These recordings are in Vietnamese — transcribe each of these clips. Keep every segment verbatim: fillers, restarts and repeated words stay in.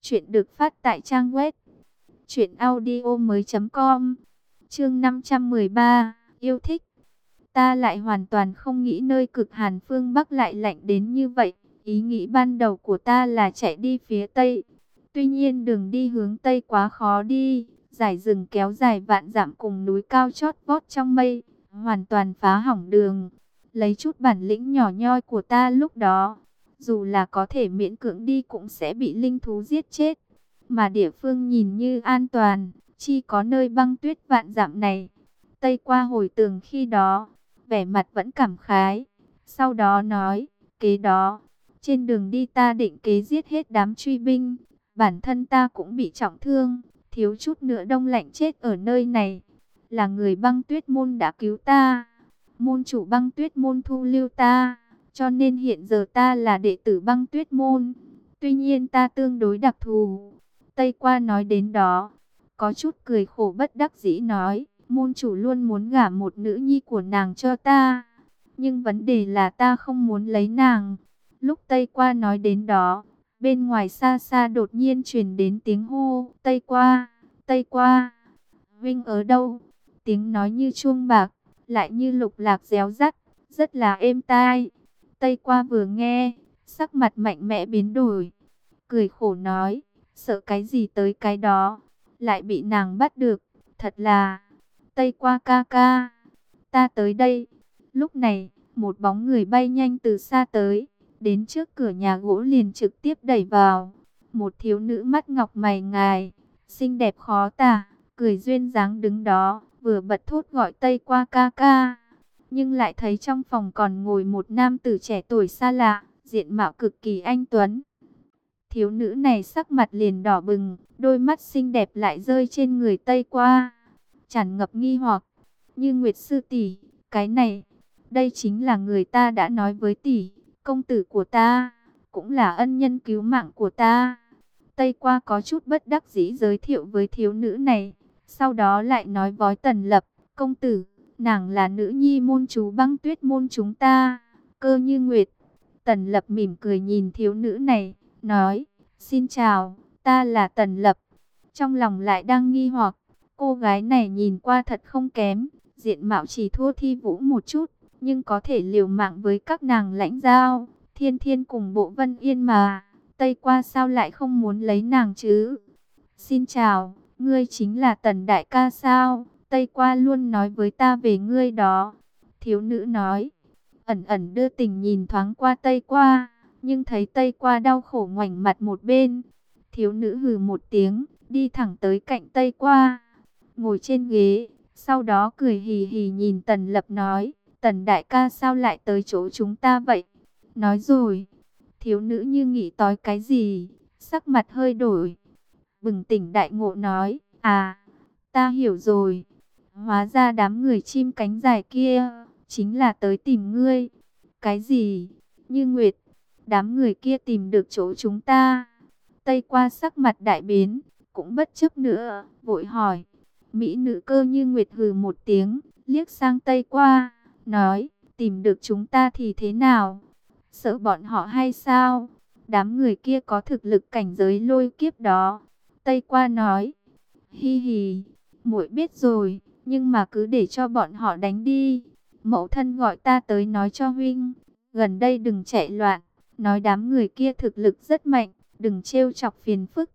Chuyện được phát tại trang web truyện audio mới com. Chương năm trăm mười ba, yêu thích. Ta lại hoàn toàn không nghĩ nơi cực hàn phương Bắc lại lạnh đến như vậy. Ý nghĩ ban đầu của ta là chạy đi phía Tây. Tuy nhiên đường đi hướng Tây quá khó đi. Dải rừng kéo dài vạn dặm cùng núi cao chót vót trong mây, hoàn toàn phá hỏng đường. Lấy chút bản lĩnh nhỏ nhoi của ta lúc đó, dù là có thể miễn cưỡng đi cũng sẽ bị linh thú giết chết. Mà địa phương nhìn như an toàn, chỉ có nơi băng tuyết vạn dặm này. Tây qua hồi tưởng khi đó, vẻ mặt vẫn cảm khái. Sau đó nói, kế đó, trên đường đi ta định kế giết hết đám truy binh. Bản thân ta cũng bị trọng thương, thiếu chút nữa đông lạnh chết ở nơi này. Là người băng tuyết môn đã cứu ta. Môn chủ băng tuyết môn thu lưu ta, cho nên hiện giờ ta là đệ tử băng tuyết môn. Tuy nhiên ta tương đối đặc thù. Tây qua nói đến đó, có chút cười khổ bất đắc dĩ nói, môn chủ luôn muốn gả một nữ nhi của nàng cho ta. Nhưng vấn đề là ta không muốn lấy nàng. Lúc Tây qua nói đến đó, bên ngoài xa xa đột nhiên truyền đến tiếng hô, Tây qua, Tây qua, Vinh ở đâu? Tiếng nói như chuông bạc, lại như lục lạc réo rắt, rất là êm tai. Tây qua vừa nghe, sắc mặt mạnh mẽ biến đổi, cười khổ nói, sợ cái gì tới cái đó, lại bị nàng bắt được, thật là, Tây qua ca ca, ta tới đây. Lúc này, một bóng người bay nhanh từ xa tới, đến trước cửa nhà gỗ liền trực tiếp đẩy vào. Một thiếu nữ mắt ngọc mày ngài, xinh đẹp khó tả, cười duyên dáng đứng đó, vừa bật thốt gọi Tây qua ca ca. Nhưng lại thấy trong phòng còn ngồi một nam tử trẻ tuổi xa lạ, diện mạo cực kỳ anh tuấn. Thiếu nữ này sắc mặt liền đỏ bừng, đôi mắt xinh đẹp lại rơi trên người Tây qua, tràn ngập nghi hoặc. Như Nguyệt sư tỷ, cái này, đây chính là người ta đã nói với tỷ, công tử của ta, cũng là ân nhân cứu mạng của ta. Tây qua có chút bất đắc dĩ giới thiệu với thiếu nữ này, sau đó lại nói với Tần Lập, công tử, nàng là nữ nhi môn chủ băng tuyết môn chúng ta, Cơ Như Nguyệt. Tần Lập mỉm cười nhìn thiếu nữ này, nói, xin chào, ta là Tần Lập. Trong lòng lại đang nghi hoặc, cô gái này nhìn qua thật không kém, diện mạo chỉ thua Thi Vũ một chút, nhưng có thể liều mạng với các nàng lãnh giao, Thiên Thiên cùng Bộ Vân Yên mà. Tây qua sao lại không muốn lấy nàng chứ? Xin chào, ngươi chính là Tần đại ca sao? Tây qua luôn nói với ta về ngươi đó. Thiếu nữ nói, ẩn ẩn đưa tình nhìn thoáng qua Tây qua, nhưng thấy Tây qua đau khổ ngoảnh mặt một bên. Thiếu nữ hừ một tiếng, đi thẳng tới cạnh Tây qua, ngồi trên ghế, sau đó cười hì hì nhìn Tần Lập nói, Tần đại ca sao lại tới chỗ chúng ta vậy? Nói rồi, thiếu nữ như nghĩ tối cái gì, sắc mặt hơi đổi, bừng tỉnh đại ngộ nói, à, ta hiểu rồi, hóa ra đám người chim cánh dài kia, chính là tới tìm ngươi. Cái gì? Như Nguyệt, đám người kia tìm được chỗ chúng ta? Tây qua sắc mặt đại biến, cũng bất chấp nữa, vội hỏi. Mỹ nữ Cơ Như Nguyệt hừ một tiếng, liếc sang Tây qua, nói, tìm được chúng ta thì thế nào? Sợ bọn họ hay sao? Đám người kia có thực lực cảnh giới lôi kiếp đó. Tây qua nói, hi hi, muội biết rồi, nhưng mà cứ để cho bọn họ đánh đi. Mẫu thân gọi ta tới nói cho huynh, gần đây đừng chạy loạn, nói đám người kia thực lực rất mạnh, đừng trêu chọc phiền phức.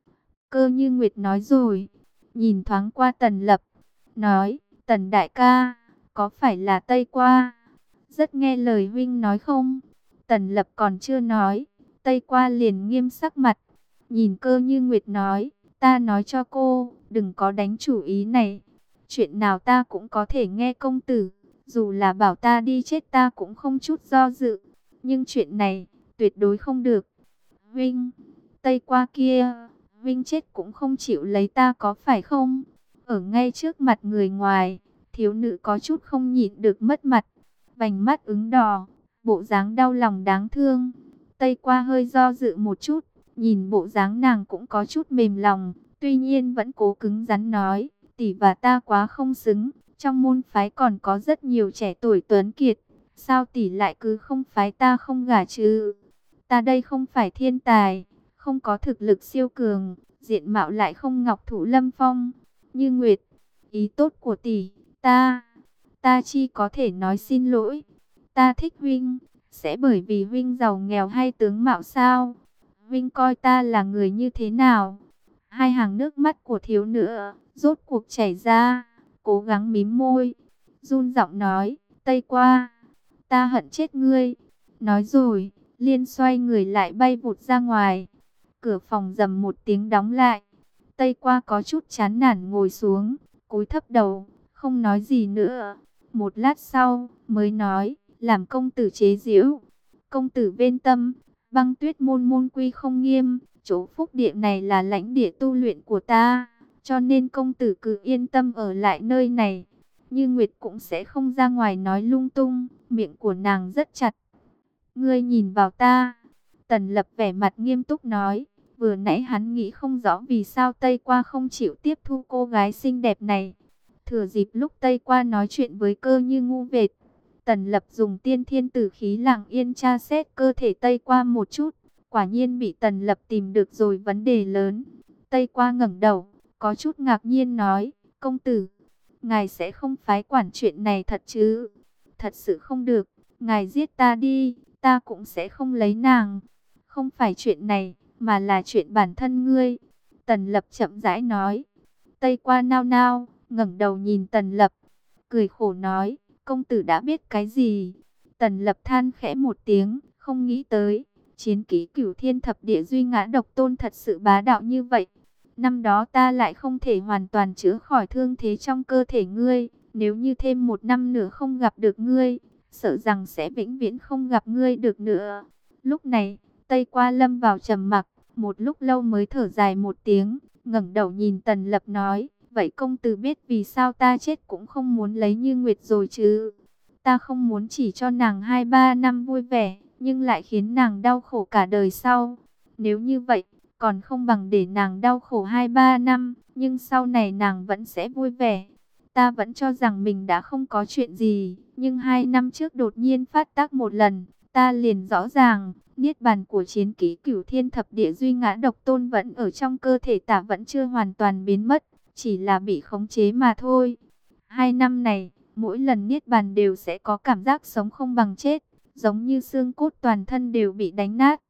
Cơ Như Nguyệt nói rồi, nhìn thoáng qua Tần Lập, nói, Tần đại ca, có phải là Tây qua? Rất nghe lời huynh nói không? Tần Lập còn chưa nói, Tây qua liền nghiêm sắc mặt, nhìn Cơ Như Nguyệt nói, ta nói cho cô, đừng có đánh chủ ý này. Chuyện nào ta cũng có thể nghe công tử, dù là bảo ta đi chết ta cũng không chút do dự. Nhưng chuyện này, tuyệt đối không được. Vinh, Tây qua kia, Vinh chết cũng không chịu lấy ta có phải không? Ở ngay trước mặt người ngoài, thiếu nữ có chút không nhịn được mất mặt, vành mắt ửng đỏ, bộ dáng đau lòng đáng thương. Tây qua hơi do dự một chút, nhìn bộ dáng nàng cũng có chút mềm lòng, tuy nhiên vẫn cố cứng rắn nói, tỷ và ta quá không xứng, trong môn phái còn có rất nhiều trẻ tuổi tuấn kiệt, sao tỷ lại cứ không phái ta không gả chứ? Ta đây không phải thiên tài, không có thực lực siêu cường, diện mạo lại không ngọc thụ lâm phong. Như Nguyệt, ý tốt của tỷ, ta, ta chi có thể nói xin lỗi. Ta thích huynh, sẽ bởi vì huynh giàu nghèo hay tướng mạo sao? Huynh coi ta là người như thế nào? Hai hàng nước mắt của thiếu nữ rốt cuộc chảy ra, cố gắng mím môi, run giọng nói, Tây Qua, ta hận chết ngươi. Nói rồi, liền xoay người lại bay vụt ra ngoài. Cửa phòng rầm một tiếng đóng lại. Tây Qua có chút chán nản ngồi xuống, cúi thấp đầu, không nói gì nữa. Một lát sau, mới nói, làm công tử chế giễu. Công tử bên tâm, băng tuyết môn môn quy không nghiêm, chỗ phúc địa này là lãnh địa tu luyện của ta, cho nên công tử cứ yên tâm ở lại nơi này. Như Nguyệt cũng sẽ không ra ngoài nói lung tung, miệng của nàng rất chặt. Ngươi nhìn vào ta. Tần Lập vẻ mặt nghiêm túc nói, vừa nãy hắn nghĩ không rõ vì sao Tây Qua không chịu tiếp thu cô gái xinh đẹp này. Thừa dịp lúc Tây Qua nói chuyện với Cơ Như ngu vệt, Tần Lập dùng tiên thiên tử khí lặng yên tra xét cơ thể Tây Qua một chút. Quả nhiên bị Tần Lập tìm được rồi vấn đề lớn. Tây Qua ngẩng đầu, có chút ngạc nhiên nói, công tử, ngài sẽ không phái quản chuyện này thật chứ? Thật sự không được, ngài giết ta đi, ta cũng sẽ không lấy nàng. Không phải chuyện này, mà là chuyện bản thân ngươi. Tần Lập chậm rãi nói. Tây Qua nao nao, ngẩng đầu nhìn Tần Lập, cười khổ nói, công tử đã biết cái gì? Tần Lập than khẽ một tiếng, không nghĩ tới, chiến kỹ Cửu Thiên Thập Địa Duy Ngã Độc Tôn thật sự bá đạo như vậy. Năm đó ta lại không thể hoàn toàn chữa khỏi thương thế trong cơ thể ngươi, nếu như thêm một năm nữa không gặp được ngươi, sợ rằng sẽ vĩnh viễn không gặp ngươi được nữa. Lúc này, Tây Qua lâm vào trầm mặc, một lúc lâu mới thở dài một tiếng, ngẩng đầu nhìn Tần Lập nói, vậy công tử biết vì sao ta chết cũng không muốn lấy Như Nguyệt rồi chứ? Ta không muốn chỉ cho nàng hai ba năm vui vẻ, nhưng lại khiến nàng đau khổ cả đời sau. Nếu như vậy, còn không bằng để nàng đau khổ hai ba năm, nhưng sau này nàng vẫn sẽ vui vẻ. Ta vẫn cho rằng mình đã không có chuyện gì, nhưng hai năm trước đột nhiên phát tác một lần, ta liền rõ ràng, niết bàn của chiến kỹ Cửu Thiên Thập Địa Duy Ngã Độc Tôn vẫn ở trong cơ thể ta, vẫn chưa hoàn toàn biến mất, chỉ là bị khống chế mà thôi. Hai năm này, mỗi lần niết bàn đều sẽ có cảm giác sống không bằng chết, giống như xương cốt toàn thân đều bị đánh nát,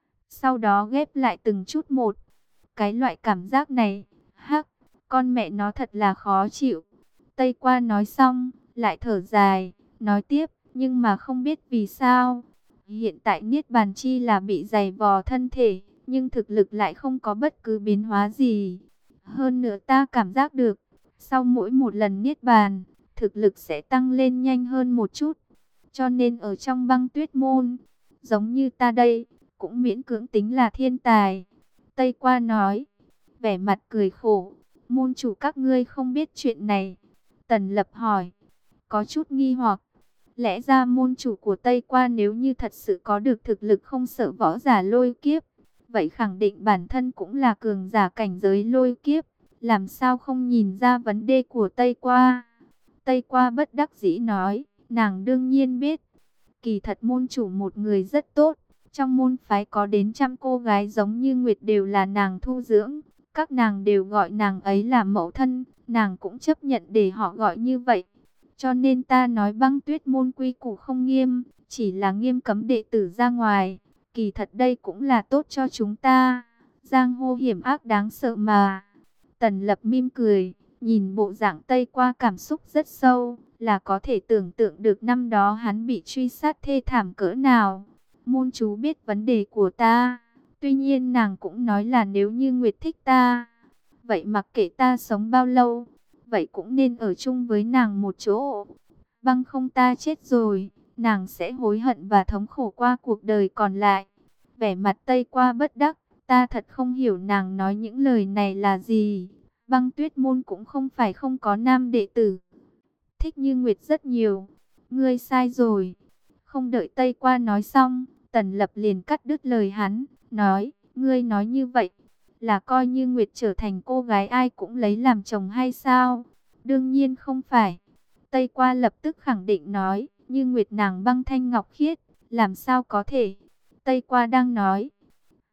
sau đó ghép lại từng chút một. Cái loại cảm giác này, hắc, con mẹ nó thật là khó chịu. Tây Qua nói xong, lại thở dài, nói tiếp, nhưng mà không biết vì sao. Hiện tại Niết Bàn chi là bị dày vò thân thể, nhưng thực lực lại không có bất cứ biến hóa gì. Hơn nữa ta cảm giác được, sau mỗi một lần Niết Bàn, thực lực sẽ tăng lên nhanh hơn một chút. Cho nên ở trong băng tuyết môn, giống như ta đây, cũng miễn cưỡng tính là thiên tài. Tây Qua nói, vẻ mặt cười khổ, môn chủ các ngươi không biết chuyện này. Tần Lập hỏi, có chút nghi hoặc, lẽ ra môn chủ của Tây Qua nếu như thật sự có được thực lực không sợ võ giả lôi kiếp, vậy khẳng định bản thân cũng là cường giả cảnh giới lôi kiếp, làm sao không nhìn ra vấn đề của Tây Qua. Tây Qua bất đắc dĩ nói, nàng đương nhiên biết, kỳ thật môn chủ một người rất tốt, trong môn phái có đến trăm cô gái giống như Nguyệt đều là nàng thu dưỡng, các nàng đều gọi nàng ấy là mẫu thân, nàng cũng chấp nhận để họ gọi như vậy. Cho nên ta nói băng tuyết môn quy củ không nghiêm, chỉ là nghiêm cấm đệ tử ra ngoài, kỳ thật đây cũng là tốt cho chúng ta. Giang hồ hiểm ác đáng sợ mà. Tần Lập mỉm cười, nhìn bộ dạng Tây Qua cảm xúc rất sâu, là có thể tưởng tượng được năm đó hắn bị truy sát thê thảm cỡ nào. Môn chú biết vấn đề của ta, tuy nhiên nàng cũng nói là nếu như Nguyệt thích ta, vậy mặc kệ ta sống bao lâu, vậy cũng nên ở chung với nàng một chỗ. Băng không ta chết rồi, nàng sẽ hối hận và thống khổ qua cuộc đời còn lại. Vẻ mặt Tây Qua bất đắc, ta thật không hiểu nàng nói những lời này là gì. Băng tuyết môn cũng không phải không có nam đệ tử thích như Nguyệt rất nhiều. Ngươi sai rồi. Không đợi Tây Qua nói xong, Tần Lập liền cắt đứt lời hắn, nói, ngươi nói như vậy, là coi như Nguyệt trở thành cô gái ai cũng lấy làm chồng hay sao? Đương nhiên không phải. Tây Qua lập tức khẳng định nói, như Nguyệt nàng băng thanh ngọc khiết, làm sao có thể? Tây Qua đang nói,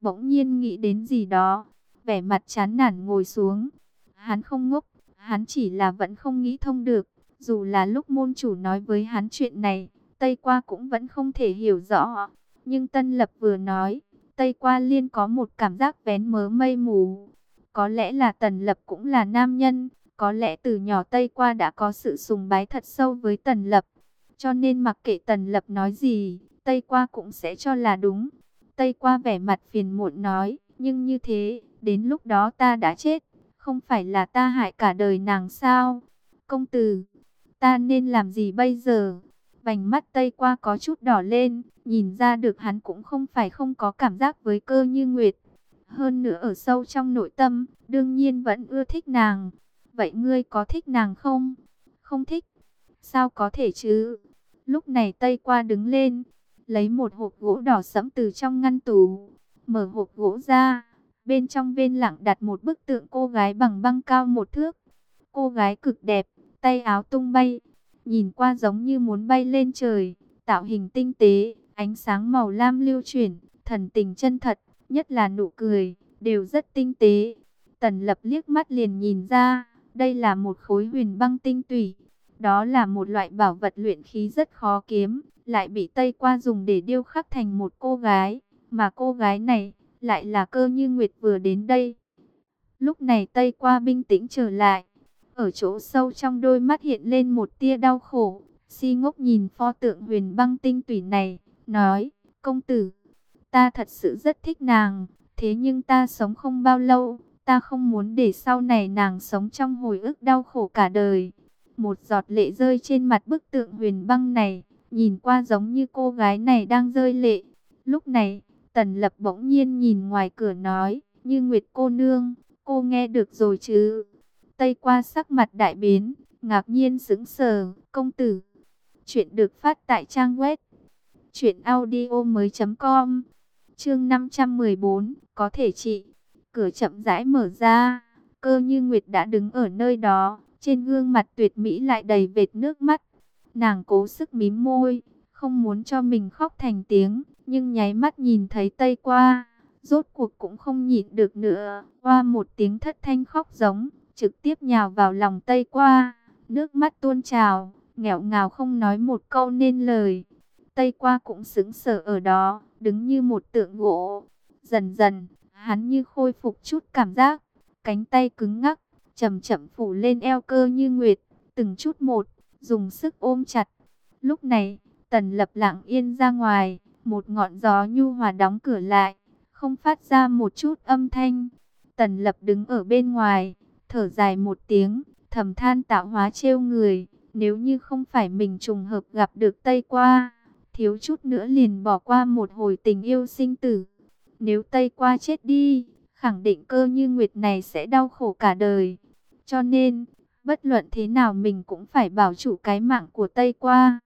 bỗng nhiên nghĩ đến gì đó, vẻ mặt chán nản ngồi xuống. Hắn không ngốc, hắn chỉ là vẫn không nghĩ thông được. Dù là lúc môn chủ nói với hắn chuyện này, Tây Qua cũng vẫn không thể hiểu rõ. Nhưng Tân Lập vừa nói, Tây Qua liên có một cảm giác vén mớ mây mù. Có lẽ là Tần Lập cũng là nam nhân, có lẽ từ nhỏ Tây Qua đã có sự sùng bái thật sâu với Tần Lập. Cho nên mặc kệ Tần Lập nói gì, Tây Qua cũng sẽ cho là đúng. Tây Qua vẻ mặt phiền muộn nói, nhưng như thế, đến lúc đó ta đã chết, không phải là ta hại cả đời nàng sao? Công tử, ta nên làm gì bây giờ? Vành mắt Tây Qua có chút đỏ lên, nhìn ra được hắn cũng không phải không có cảm giác với Cơ Như Nguyệt. Hơn nữa ở sâu trong nội tâm, đương nhiên vẫn ưa thích nàng. Vậy ngươi có thích nàng không? Không thích. Sao có thể chứ? Lúc này Tây Qua đứng lên, lấy một hộp gỗ đỏ sẫm từ trong ngăn tủ, mở hộp gỗ ra. Bên trong bên lặng đặt một bức tượng cô gái bằng băng cao một thước. Cô gái cực đẹp, tay áo tung bay, nhìn qua giống như muốn bay lên trời, tạo hình tinh tế, ánh sáng màu lam lưu chuyển, thần tình chân thật, nhất là nụ cười, đều rất tinh tế. Tần Lập liếc mắt liền nhìn ra, đây là một khối huyền băng tinh tủy. Đó là một loại bảo vật luyện khí rất khó kiếm, lại bị Tây Qua dùng để điêu khắc thành một cô gái, mà cô gái này lại là Cơ Như Nguyệt vừa đến đây. Lúc này Tây Qua bình tĩnh trở lại, ở chỗ sâu trong đôi mắt hiện lên một tia đau khổ, si ngốc nhìn pho tượng huyền băng tinh tủy này, nói, công tử, ta thật sự rất thích nàng, thế nhưng ta sống không bao lâu, ta không muốn để sau này nàng sống trong hồi ức đau khổ cả đời. Một giọt lệ rơi trên mặt bức tượng huyền băng này, nhìn qua giống như cô gái này đang rơi lệ. Lúc này, Tần Lập bỗng nhiên nhìn ngoài cửa nói, Như Nguyệt cô nương, cô nghe được rồi chứ? Tây Qua sắc mặt đại biến, ngạc nhiên sững sờ, công tử. Chuyện được phát tại trang web truyện audio mới com. Chương năm trăm mười bốn, có thể trị. Cửa chậm rãi mở ra, Cơ Như Nguyệt đã đứng ở nơi đó, trên gương mặt tuyệt mỹ lại đầy vệt nước mắt. Nàng cố sức mím môi, không muốn cho mình khóc thành tiếng, nhưng nháy mắt nhìn thấy Tây Qua, rốt cuộc cũng không nhịn được nữa, oa một tiếng thất thanh khóc giống, trực tiếp nhào vào lòng Tây Qua, nước mắt tuôn trào, nghẹo ngào không nói một câu nên lời. Tây Qua cũng sững sờ ở đó, đứng như một tượng gỗ. Dần dần, hắn như khôi phục chút cảm giác, cánh tay cứng ngắc, chậm chậm phủ lên eo Cơ Như Nguyệt, từng chút một, dùng sức ôm chặt. Lúc này, Tần Lập lặng yên ra ngoài, một ngọn gió nhu hòa đóng cửa lại, không phát ra một chút âm thanh. Tần Lập đứng ở bên ngoài, thở dài một tiếng, thầm than tạo hóa trêu người, nếu như không phải mình trùng hợp gặp được Tây Qua, thiếu chút nữa liền bỏ qua một hồi tình yêu sinh tử. Nếu Tây Qua chết đi, khẳng định Cơ Như Nguyệt này sẽ đau khổ cả đời. Cho nên, bất luận thế nào mình cũng phải bảo chủ cái mạng của Tây Qua.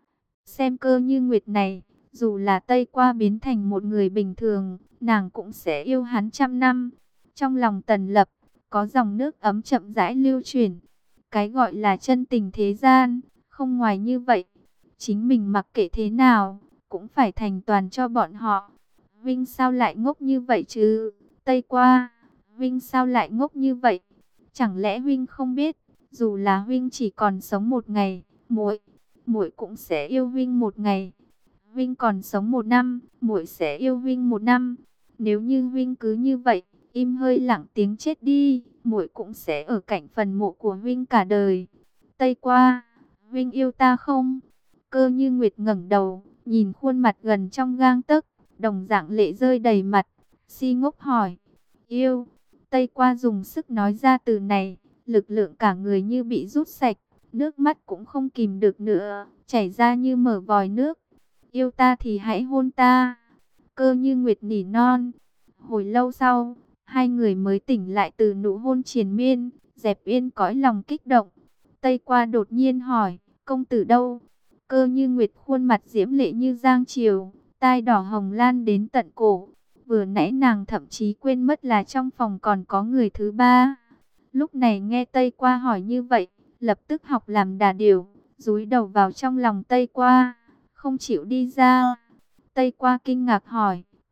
Xem Cơ Như Nguyệt này, dù là Tây Qua biến thành một người bình thường, nàng cũng sẽ yêu hắn trăm năm. Trong lòng Tần Lập, có dòng nước ấm chậm rãi lưu chuyển. Cái gọi là chân tình thế gian, không ngoài như vậy. Chính mình mặc kệ thế nào, cũng phải thành toàn cho bọn họ. Vinh sao lại ngốc như vậy chứ? Tây Qua, Vinh sao lại ngốc như vậy? Chẳng lẽ Vinh không biết, dù là Vinh chỉ còn sống một ngày, muội, muội cũng sẽ yêu Vinh một ngày. Vinh còn sống một năm, muội sẽ yêu Vinh một năm. Nếu như Vinh cứ như vậy, im hơi lặng tiếng chết đi, muội cũng sẽ ở cạnh phần mộ của Vinh cả đời. Tây Qua, Vinh yêu ta không? Cơ Như Nguyệt ngẩng đầu, nhìn khuôn mặt gần trong gang tấc, đồng dạng lệ rơi đầy mặt, si ngốc hỏi, yêu. Tây Qua dùng sức nói ra từ này, lực lượng cả người như bị rút sạch, nước mắt cũng không kìm được nữa, chảy ra như mở vòi nước. Yêu ta thì hãy hôn ta. Cơ Như Nguyệt nỉ non. Hồi lâu sau, hai người mới tỉnh lại từ nụ hôn triền miên, dẹp yên cõi lòng kích động. Tây Qua đột nhiên hỏi, công tử đâu? Cơ Như Nguyệt khuôn mặt diễm lệ như giang triều, tai đỏ hồng lan đến tận cổ. Vừa nãy nàng thậm chí quên mất là trong phòng còn có người thứ ba. Lúc này nghe Tây Qua hỏi như vậy, lập tức học làm đà điểu, dúi đầu vào trong lòng Tây Qua, không chịu đi ra. Tây Qua kinh ngạc hỏi,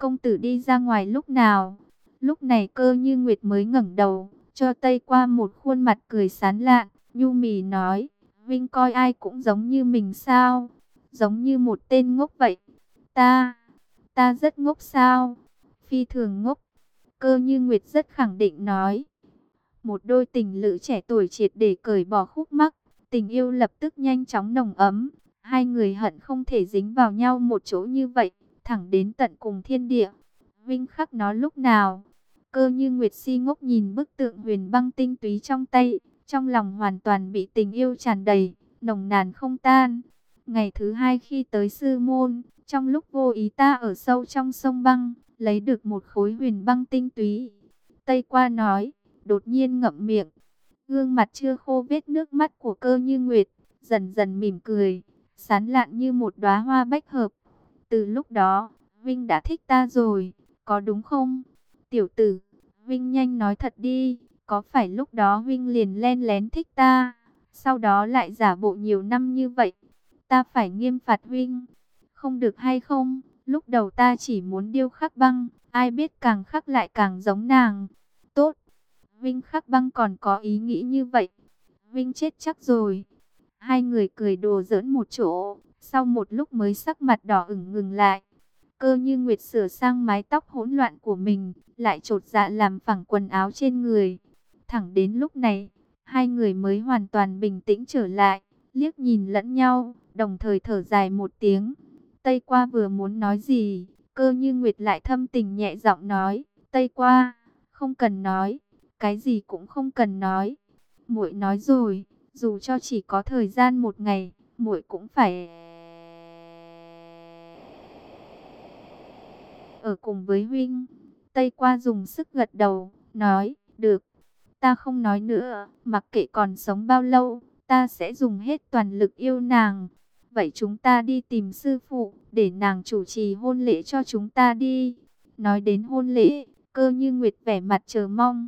công tử đi ra ngoài lúc nào? Lúc này Cơ Như Nguyệt mới ngẩng đầu, cho Tây Qua một khuôn mặt cười sán lạn, nhu mì nói, Vinh coi ai cũng giống như mình sao? Giống như một tên ngốc vậy. Ta, ta rất ngốc sao? Phi thường ngốc. Cơ Như Nguyệt rất khẳng định nói. Một đôi tình lữ trẻ tuổi triệt để cởi bỏ khúc mắc, tình yêu lập tức nhanh chóng nồng ấm. Hai người hận không thể dính vào nhau một chỗ như vậy, thẳng đến tận cùng thiên địa. Vinh khắc nó lúc nào? Cơ Như Nguyệt si ngốc nhìn bức tượng huyền băng tinh túy trong tay, trong lòng hoàn toàn bị tình yêu tràn đầy, nồng nàn không tan. Ngày thứ hai khi tới sư môn, trong lúc vô ý ta ở sâu trong sông băng, lấy được một khối huyền băng tinh túy. Tây Qua nói, đột nhiên ngậm miệng. Gương mặt chưa khô vết nước mắt của Cơ Như Nguyệt, dần dần mỉm cười, sán lạn như một đóa hoa bách hợp. Từ lúc đó, Vinh đã thích ta rồi, có đúng không? Tiểu tử, Vinh nhanh nói thật đi, có phải lúc đó Vinh liền len lén thích ta, sau đó lại giả bộ nhiều năm như vậy? Ta phải nghiêm phạt Vinh, không được hay không? Lúc đầu ta chỉ muốn điêu khắc băng, ai biết càng khắc lại càng giống nàng. Tốt, Vinh khắc băng còn có ý nghĩ như vậy. Vinh chết chắc rồi. Hai người cười đùa giỡn một chỗ, sau một lúc mới sắc mặt đỏ ửng ngừng lại. Cơ Như Nguyệt sửa sang mái tóc hỗn loạn của mình, lại chột dạ làm phẳng quần áo trên người. Thẳng đến lúc này, hai người mới hoàn toàn bình tĩnh trở lại, liếc nhìn lẫn nhau, đồng thời thở dài một tiếng. Tây Qua vừa muốn nói gì, Cơ Như Nguyệt lại thâm tình nhẹ giọng nói, Tây Qua, không cần nói, cái gì cũng không cần nói. Muội nói rồi, dù cho chỉ có thời gian một ngày, muội cũng phải ở cùng với huynh. Tây Qua dùng sức gật đầu, nói, được, ta không nói nữa, mặc kệ còn sống bao lâu, ta sẽ dùng hết toàn lực yêu nàng. Vậy chúng ta đi tìm sư phụ, để nàng chủ trì hôn lễ cho chúng ta đi. Nói đến hôn lễ, Cơ Như Nguyệt vẻ mặt chờ mong.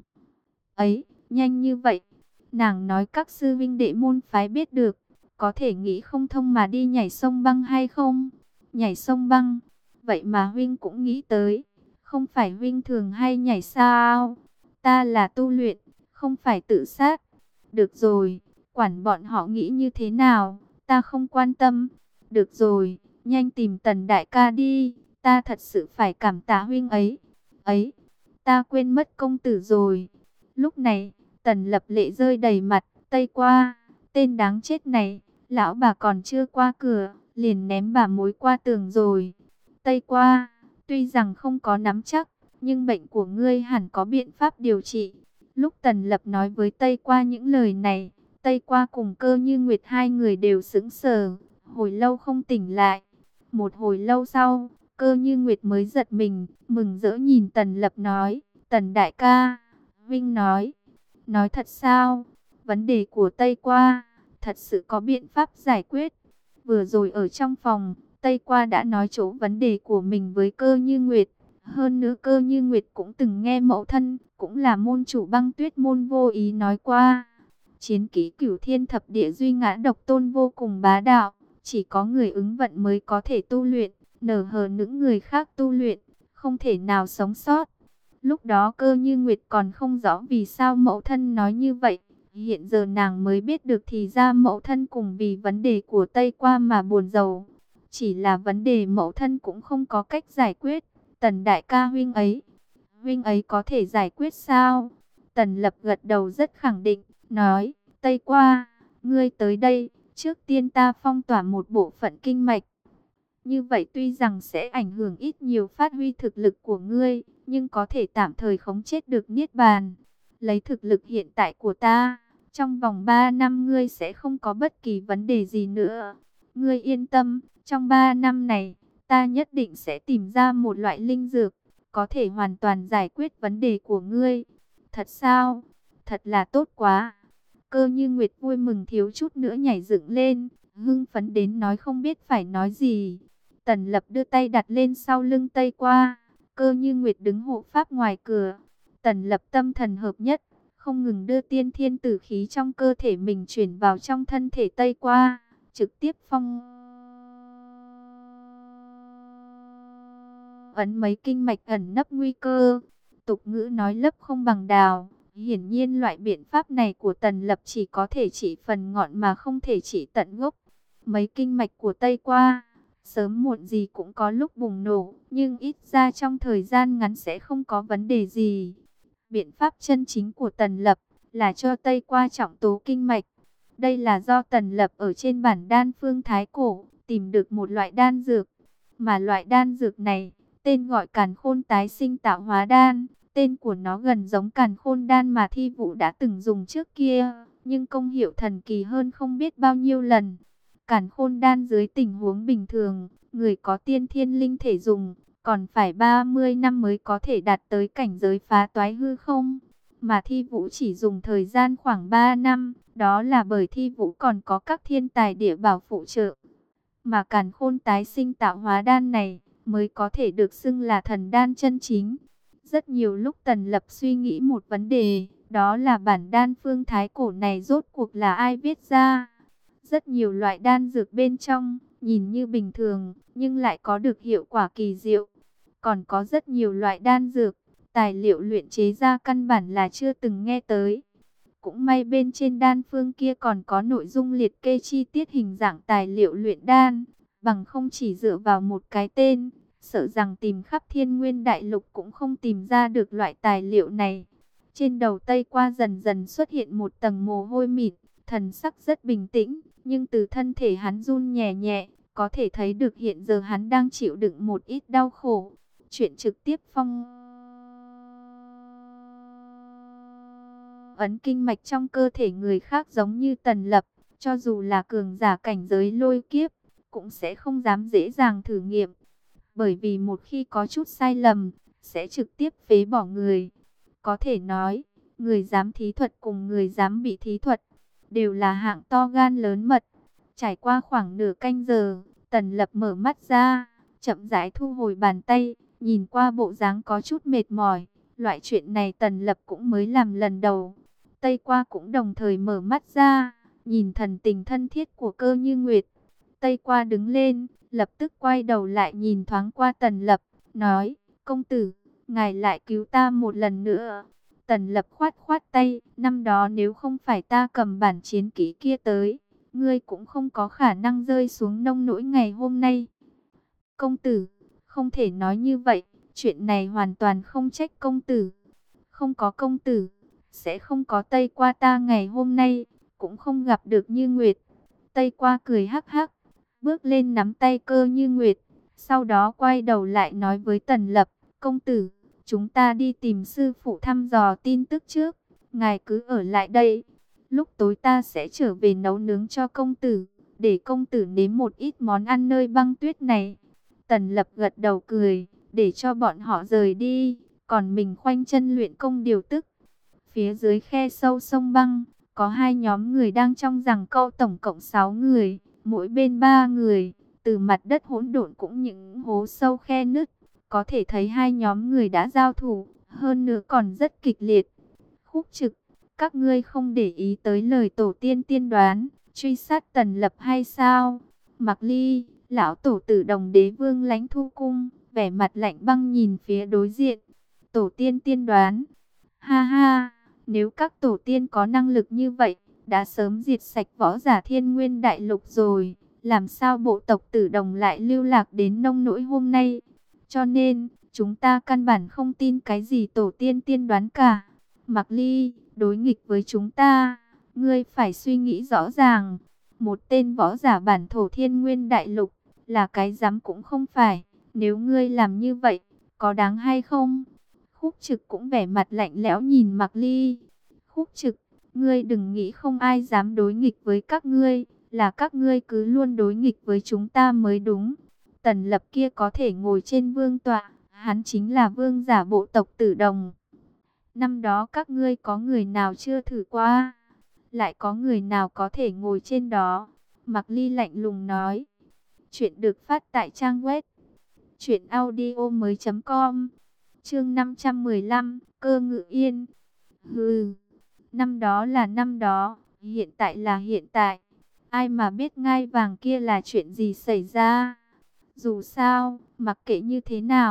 Ấy, nhanh như vậy, nàng nói các sư vinh đệ môn phái biết được, có thể nghĩ không thông mà đi nhảy sông băng hay không? Nhảy sông băng, vậy mà huynh cũng nghĩ tới, không phải huynh thường hay nhảy sao? Ta là tu luyện, không phải tự sát. Được rồi, quản bọn họ nghĩ như thế nào, ta không quan tâm. Được rồi, nhanh tìm Tần đại ca đi, ta thật sự phải cảm tạ huynh ấy. Ấy, ta quên mất công tử rồi. Lúc này, Tần Lập Lệ rơi đầy mặt, Tây Qua, tên đáng chết này, lão bà còn chưa qua cửa, liền ném bà mối qua tường rồi. Tây Qua, tuy rằng không có nắm chắc, nhưng bệnh của ngươi hẳn có biện pháp điều trị. Lúc Tần Lập nói với Tây Qua những lời này, Tây Qua cùng Cơ Như Nguyệt hai người đều sững sờ, hồi lâu không tỉnh lại. Một hồi lâu sau, Cơ Như Nguyệt mới giật mình, mừng rỡ nhìn Tần Lập nói, Tần đại ca. Vinh nói, nói thật sao? Vấn đề của Tây Qua, thật sự có biện pháp giải quyết. Vừa rồi ở trong phòng, Tây Qua đã nói chỗ vấn đề của mình với Cơ Như Nguyệt. Hơn nữa Cơ Như Nguyệt cũng từng nghe mẫu thân, cũng là môn chủ Băng Tuyết môn vô ý nói qua. Chiến kỹ Cửu Thiên Thập Địa Duy Ngã Độc Tôn vô cùng bá đạo, chỉ có người ứng vận mới có thể tu luyện, nở hờ những người khác tu luyện, không thể nào sống sót. Lúc đó Cơ Như Nguyệt còn không rõ vì sao mẫu thân nói như vậy. Hiện giờ nàng mới biết được thì ra mẫu thân cùng vì vấn đề của Tây Qua mà buồn rầu. Chỉ là vấn đề mẫu thân cũng không có cách giải quyết. Tần đại ca huynh ấy, huynh ấy có thể giải quyết sao? Tần Lập gật đầu rất khẳng định, nói, Tây Qua, ngươi tới đây, trước tiên ta phong tỏa một bộ phận kinh mạch. Như vậy tuy rằng sẽ ảnh hưởng ít nhiều phát huy thực lực của ngươi, nhưng có thể tạm thời khống chết được Niết Bàn. Lấy thực lực hiện tại của ta, trong vòng ba năm ngươi sẽ không có bất kỳ vấn đề gì nữa. Ngươi yên tâm, trong ba năm này, ta nhất định sẽ tìm ra một loại linh dược, có thể hoàn toàn giải quyết vấn đề của ngươi. Thật sao? Thật là tốt quá. Cơ Như Nguyệt vui mừng thiếu chút nữa nhảy dựng lên, hưng phấn đến nói không biết phải nói gì. Tần Lập đưa tay đặt lên sau lưng Tây Qua, Cơ Như Nguyệt đứng hộ pháp ngoài cửa. Tần Lập tâm thần hợp nhất, không ngừng đưa tiên thiên tử khí trong cơ thể mình chuyển vào trong thân thể Tây Qua, trực tiếp phong ấn mấy kinh mạch ẩn nấp nguy cơ. Tục ngữ nói lấp không bằng đào. Hiển nhiên loại biện pháp này của Tần Lập chỉ có thể chỉ phần ngọn mà không thể chỉ tận gốc. Mấy kinh mạch của Tây Qua, sớm muộn gì cũng có lúc bùng nổ, nhưng ít ra trong thời gian ngắn sẽ không có vấn đề gì. Biện pháp chân chính của Tần Lập là cho Tây Qua trọng tố kinh mạch. Đây là do Tần Lập ở trên bản đan phương Thái Cổ tìm được một loại đan dược. Mà loại đan dược này, tên gọi Càn Khôn Tái Sinh Tạo Hóa Đan. Tên của nó gần giống Càn Khôn Đan mà Thi Vũ đã từng dùng trước kia, nhưng công hiệu thần kỳ hơn không biết bao nhiêu lần. Càn Khôn Đan dưới tình huống bình thường, người có tiên thiên linh thể dùng, còn phải ba mươi năm mới có thể đạt tới cảnh giới phá toái hư không. Mà Thi Vũ chỉ dùng thời gian khoảng ba năm, đó là bởi Thi Vũ còn có các thiên tài địa bảo phụ trợ. Mà Càn Khôn Tái Sinh Tạo Hóa Đan này mới có thể được xưng là thần đan chân chính. Rất nhiều lúc Tần Lập suy nghĩ một vấn đề, đó là bản đan phương Thái Cổ này rốt cuộc là ai viết ra. Rất nhiều loại đan dược bên trong, nhìn như bình thường, nhưng lại có được hiệu quả kỳ diệu. Còn có rất nhiều loại đan dược, tài liệu luyện chế ra căn bản là chưa từng nghe tới. Cũng may bên trên đan phương kia còn có nội dung liệt kê chi tiết hình dạng tài liệu luyện đan, bằng không chỉ dựa vào một cái tên, sợ rằng tìm khắp Thiên Nguyên Đại Lục cũng không tìm ra được loại tài liệu này. Trên đầu Tây Qua dần dần xuất hiện một tầng mồ hôi mịn, thần sắc rất bình tĩnh, nhưng từ thân thể hắn run nhẹ nhẹ, có thể thấy được hiện giờ hắn đang chịu đựng một ít đau khổ. Chuyện trực tiếp phong ấn kinh mạch trong cơ thể người khác giống như Tần Lập, cho dù là cường giả cảnh giới lôi kiếp, cũng sẽ không dám dễ dàng thử nghiệm. Bởi vì một khi có chút sai lầm, sẽ trực tiếp phế bỏ người. Có thể nói, người dám thí thuật cùng người dám bị thí thuật, đều là hạng to gan lớn mật. Trải qua khoảng nửa canh giờ, Tần Lập mở mắt ra, chậm rãi thu hồi bàn tay, nhìn qua bộ dáng có chút mệt mỏi. Loại chuyện này Tần Lập cũng mới làm lần đầu. Tây Qua cũng đồng thời mở mắt ra, nhìn thần tình thân thiết của Cơ Như Nguyệt. Tây Qua đứng lên, lập tức quay đầu lại nhìn thoáng qua Tần Lập, nói, công tử, ngài lại cứu ta một lần nữa. Tần Lập khoát khoát tay, năm đó nếu không phải ta cầm bản chiến kỹ kia tới, ngươi cũng không có khả năng rơi xuống nông nỗi ngày hôm nay. Công tử, không thể nói như vậy, chuyện này hoàn toàn không trách công tử. Không có công tử, sẽ không có Tây Qua ta ngày hôm nay, cũng không gặp được Như Nguyệt. Tây Qua cười hắc hắc, bước lên nắm tay Cơ Như Nguyệt, sau đó quay đầu lại nói với Tần Lập, công tử, chúng ta đi tìm sư phụ thăm dò tin tức trước, ngài cứ ở lại đây. Lúc tối ta sẽ trở về nấu nướng cho công tử, để công tử nếm một ít món ăn nơi băng tuyết này. Tần Lập gật đầu cười, để cho bọn họ rời đi, còn mình khoanh chân luyện công điều tức. Phía dưới khe sâu sông băng, có hai nhóm người đang trong giằng co, tổng cộng sáu người, mỗi bên ba người. Từ mặt đất hỗn độn cũng những hố sâu khe nứt, có thể thấy hai nhóm người đã giao thủ, hơn nữa còn rất kịch liệt. Khúc Trực, các ngươi không để ý tới lời tổ tiên tiên đoán, truy sát Tần Lập hay sao? Mạc Ly, lão tổ tử Đồng Đế Vương Lãnh Thu Cung, vẻ mặt lạnh băng nhìn phía đối diện. Tổ tiên tiên đoán, ha ha, nếu các tổ tiên có năng lực như vậy, đã sớm diệt sạch võ giả Thiên Nguyên Đại Lục rồi. Làm sao bộ tộc Tử Đồng lại lưu lạc đến nông nỗi hôm nay? Cho nên, chúng ta căn bản không tin cái gì tổ tiên tiên đoán cả. Mạc Ly, đối nghịch với chúng ta, ngươi phải suy nghĩ rõ ràng. Một tên võ giả bản thổ Thiên Nguyên Đại Lục, là cái dám cũng không phải. Nếu ngươi làm như vậy, có đáng hay không? Khúc Trực cũng vẻ mặt lạnh lẽo nhìn Mạc Ly. Khúc Trực, ngươi đừng nghĩ không ai dám đối nghịch với các ngươi, là các ngươi cứ luôn đối nghịch với chúng ta mới đúng. Tần Lập kia có thể ngồi trên vương tọa, hắn chính là vương giả bộ tộc Tử Đồng. Năm đó các ngươi có người nào chưa thử qua? Lại có người nào có thể ngồi trên đó? Mạc Ly lạnh lùng nói. Chuyện được phát tại trang web truyện audio mới chấm com. Chương năm trăm mười lăm, Cơ Ngự Yên. Hừ, năm đó là năm đó, hiện tại là hiện tại. Ai mà biết ngai vàng kia là chuyện gì xảy ra? Dù sao, mặc kệ như thế nào,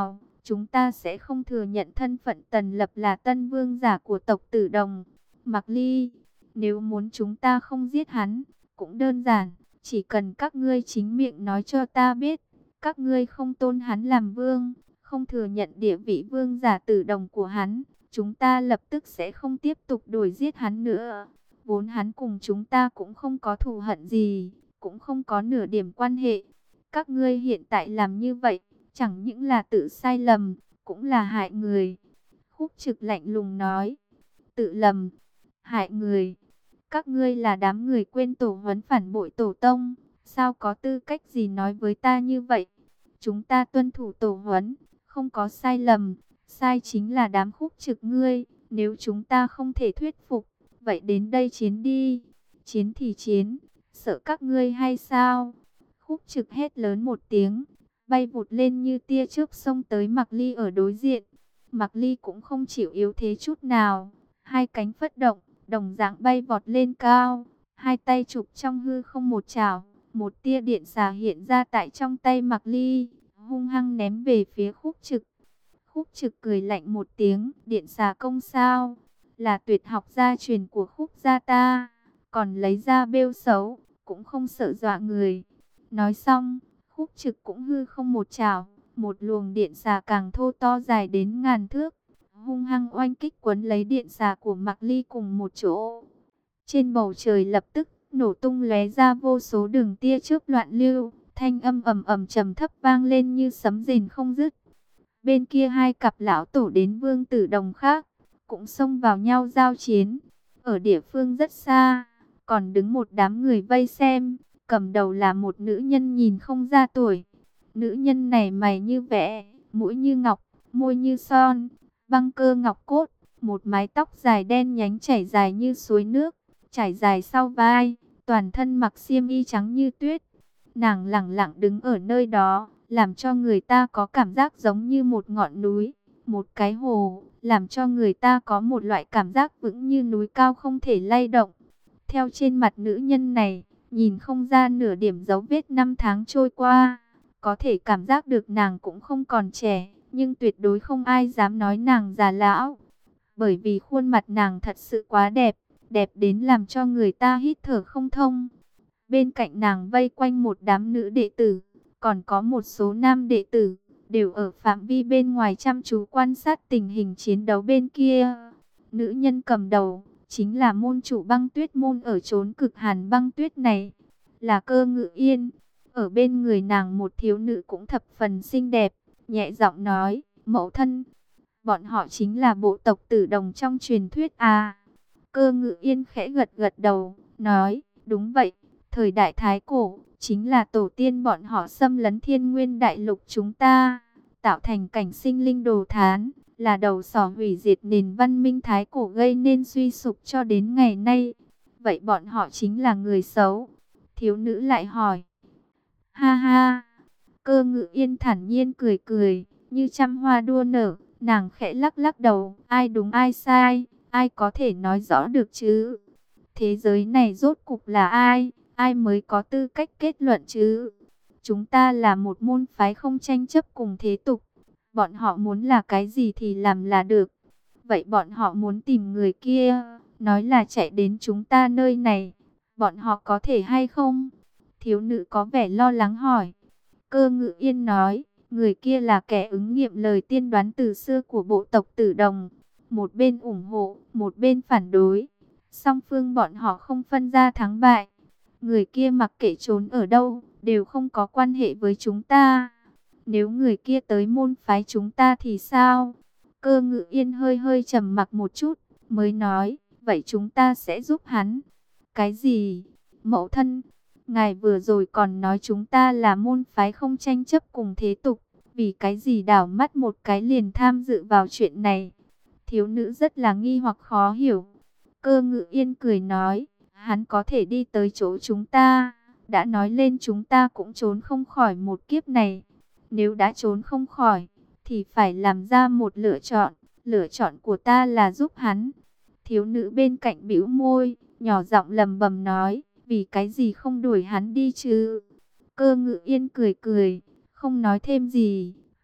chúng ta sẽ không thừa nhận thân phận Tần Lập là tân vương giả của tộc Tử Đồng. Mạc Ly, nếu muốn chúng ta không giết hắn, cũng đơn giản, chỉ cần các ngươi chính miệng nói cho ta biết, các ngươi không tôn hắn làm vương, không thừa nhận địa vị vương giả Tử Đồng của hắn, chúng ta lập tức sẽ không tiếp tục đuổi giết hắn nữa. Vốn hắn cùng chúng ta cũng không có thù hận gì, cũng không có nửa điểm quan hệ. Các ngươi hiện tại làm như vậy, chẳng những là tự sai lầm, cũng là hại người. Khúc Trực lạnh lùng nói, tự lầm, hại người. Các ngươi là đám người quên tổ huấn phản bội tổ tông, sao có tư cách gì nói với ta như vậy? Chúng ta tuân thủ tổ huấn, không có sai lầm, sai chính là đám Khúc Trực ngươi. Nếu chúng ta không thể thuyết phục, vậy đến đây chiến đi. Chiến thì chiến, sợ các ngươi hay sao? Khúc Trực hét lớn một tiếng, bay vụt lên như tia chớp xông tới Mạc Ly ở đối diện. Mạc Ly cũng không chịu yếu thế chút nào, hai cánh phất động, đồng dạng bay vọt lên cao, hai tay chụp trong hư không một chảo, một tia điện xà hiện ra tại trong tay Mạc Ly, hung hăng ném về phía Khúc Trực. Khúc Trực cười lạnh một tiếng, điện xà công sao? Là tuyệt học gia truyền của Khúc gia ta, còn lấy ra bêu xấu, cũng không sợ dọa người. Nói xong, Khúc Trực cũng hư không một chảo, một luồng điện xà càng thô to dài đến ngàn thước, hung hăng oanh kích quấn lấy điện xà của Mạc Ly cùng một chỗ. Trên bầu trời lập tức nổ tung lóe ra vô số đường tia chớp loạn lưu, thanh âm ầm ầm trầm thấp vang lên như sấm rền không dứt. Bên kia hai cặp lão tổ đến Vương Tử Đồng khác, cũng xông vào nhau giao chiến. Ở địa phương rất xa, còn đứng một đám người vây xem, cầm đầu là một nữ nhân nhìn không ra tuổi. Nữ nhân này mày như vẽ, mũi như ngọc, môi như son, băng cơ ngọc cốt, một mái tóc dài đen nhánh chảy dài như suối nước, trải dài sau vai, toàn thân mặc xiêm y trắng như tuyết. Nàng lẳng lặng đứng ở nơi đó, làm cho người ta có cảm giác giống như một ngọn núi, một cái hồ, làm cho người ta có một loại cảm giác vững như núi cao không thể lay động. Theo trên mặt nữ nhân này, nhìn không ra nửa điểm dấu vết năm tháng trôi qua, có thể cảm giác được nàng cũng không còn trẻ, nhưng tuyệt đối không ai dám nói nàng già lão. Bởi vì khuôn mặt nàng thật sự quá đẹp, đẹp đến làm cho người ta hít thở không thông. Bên cạnh nàng vây quanh một đám nữ đệ tử, còn có một số nam đệ tử, đều ở phạm vi bên ngoài chăm chú quan sát tình hình chiến đấu bên kia. Nữ nhân cầm đầu, chính là môn chủ băng tuyết môn ở chốn cực hàn băng tuyết này, là Cơ Ngự Yên. Ở bên người nàng một thiếu nữ cũng thập phần xinh đẹp, nhẹ giọng nói, mẫu thân, bọn họ chính là bộ tộc Tử Đồng trong truyền thuyết à. Cơ Ngự Yên khẽ gật gật đầu, nói, đúng vậy, thời đại Thái Cổ, chính là tổ tiên bọn họ xâm lấn Thiên Nguyên Đại Lục chúng ta, tạo thành cảnh sinh linh đồ thán, là đầu sỏ hủy diệt nền văn minh Thái Cổ gây nên suy sụp cho đến ngày nay. Vậy bọn họ chính là người xấu? Thiếu nữ lại hỏi. Ha ha, Cơ Ngự Yên thản nhiên cười cười, như trăm hoa đua nở, nàng khẽ lắc lắc đầu, ai đúng ai sai, ai có thể nói rõ được chứ? Thế giới này rốt cục là ai, ai mới có tư cách kết luận chứ? Chúng ta là một môn phái không tranh chấp cùng thế tục, bọn họ muốn là cái gì thì làm là được. Vậy bọn họ muốn tìm người kia, nói là chạy đến chúng ta nơi này, bọn họ có thể hay không? Thiếu nữ có vẻ lo lắng hỏi. Cơ Ngự Yên nói, người kia là kẻ ứng nghiệm lời tiên đoán từ xưa của bộ tộc Tử Đồng. Một bên ủng hộ, một bên phản đối. Song phương bọn họ không phân ra thắng bại. Người kia mặc kệ trốn ở đâu, đều không có quan hệ với chúng ta. Nếu người kia tới môn phái chúng ta thì sao? Cơ Ngự Yên hơi hơi trầm mặc một chút, mới nói, vậy chúng ta sẽ giúp hắn. Cái gì? Mẫu thân, ngài vừa rồi còn nói chúng ta là môn phái không tranh chấp cùng thế tục, vì cái gì đảo mắt một cái liền tham dự vào chuyện này? Thiếu nữ rất là nghi hoặc khó hiểu. Cơ Ngự Yên cười nói, hắn có thể đi tới chỗ chúng ta, đã nói lên chúng ta cũng trốn không khỏi một kiếp này. Nếu đã trốn không khỏi, thì phải làm ra một lựa chọn, lựa chọn của ta là giúp hắn. Thiếu nữ bên cạnh bĩu môi, nhỏ giọng lầm bầm nói, vì cái gì không đuổi hắn đi chứ? Cơ Ngự Yên cười cười, không nói thêm gì,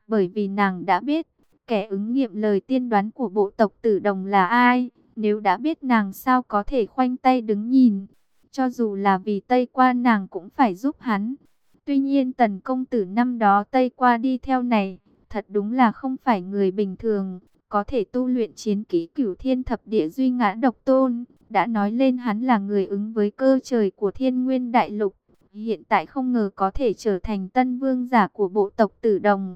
bởi vì nàng đã biết, kẻ ứng nghiệm lời tiên đoán của bộ tộc Tử Đồng là ai. Nếu đã biết nàng sao có thể khoanh tay đứng nhìn, cho dù là vì Tây Qua nàng cũng phải giúp hắn. Tuy nhiên Tần công tử năm đó Tây Qua đi theo này, thật đúng là không phải người bình thường, có thể tu luyện chiến kỹ Cửu Thiên Thập Địa Duy Ngã Độc Tôn. Đã nói lên hắn là người ứng với cơ trời của Thiên Nguyên Đại Lục, hiện tại không ngờ có thể trở thành tân vương giả của bộ tộc Tử Đồng.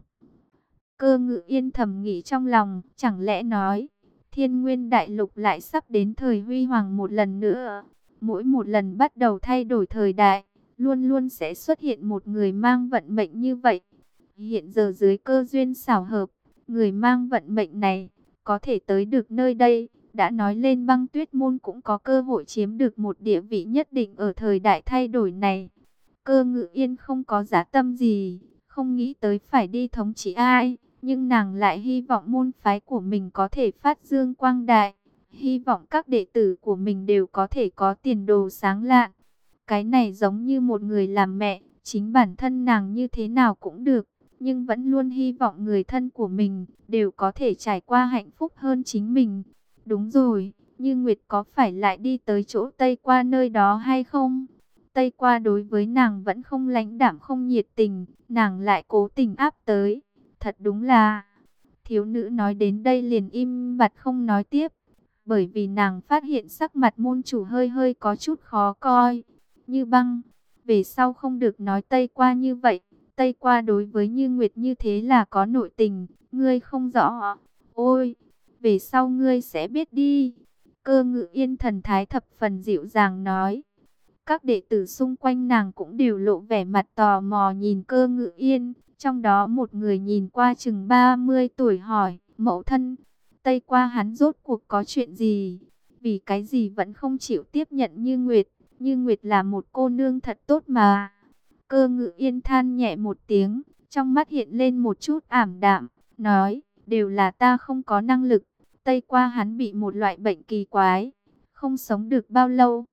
Cơ Ngự Yên thầm nghĩ trong lòng, chẳng lẽ nói Thiên Nguyên Đại Lục lại sắp đến thời huy hoàng một lần nữa. Mỗi một lần bắt đầu thay đổi thời đại, luôn luôn sẽ xuất hiện một người mang vận mệnh như vậy. Hiện giờ dưới cơ duyên xảo hợp, người mang vận mệnh này có thể tới được nơi đây. Đã nói lên Băng Tuyết Môn cũng có cơ hội chiếm được một địa vị nhất định ở thời đại thay đổi này. Cơ Ngự Yên không có dã tâm gì, không nghĩ tới phải đi thống trị ai. Nhưng nàng lại hy vọng môn phái của mình có thể phát dương quang đại. Hy vọng các đệ tử của mình đều có thể có tiền đồ sáng lạn. Cái này giống như một người làm mẹ, chính bản thân nàng như thế nào cũng được, nhưng vẫn luôn hy vọng người thân của mình đều có thể trải qua hạnh phúc hơn chính mình. Đúng rồi, Như Nguyệt có phải lại đi tới chỗ Tây Qua nơi đó hay không? Tây Qua đối với nàng vẫn không lãnh đạm không nhiệt tình, nàng lại cố tình áp tới. Thật đúng là... Thiếu nữ nói đến đây liền im bặt không nói tiếp, bởi vì nàng phát hiện sắc mặt môn chủ hơi hơi có chút khó coi. Như Băng, về sau không được nói Tây Qua như vậy. Tây Qua đối với Như Nguyệt như thế là có nội tình, ngươi không rõ. Ôi, về sau ngươi sẽ biết đi. Cơ Ngự Yên thần thái thập phần dịu dàng nói. Các đệ tử xung quanh nàng cũng đều lộ vẻ mặt tò mò nhìn Cơ Ngự Yên. Trong đó một người nhìn qua chừng ba mươi tuổi hỏi, mẫu thân, Tây Qua hắn rốt cuộc có chuyện gì? Vì cái gì vẫn không chịu tiếp nhận Như Nguyệt? Như Nguyệt là một cô nương thật tốt mà. Cơ Ngự Yên than nhẹ một tiếng, trong mắt hiện lên một chút ảm đạm, nói, đều là ta không có năng lực. Tây Qua hắn bị một loại bệnh kỳ quái, không sống được bao lâu.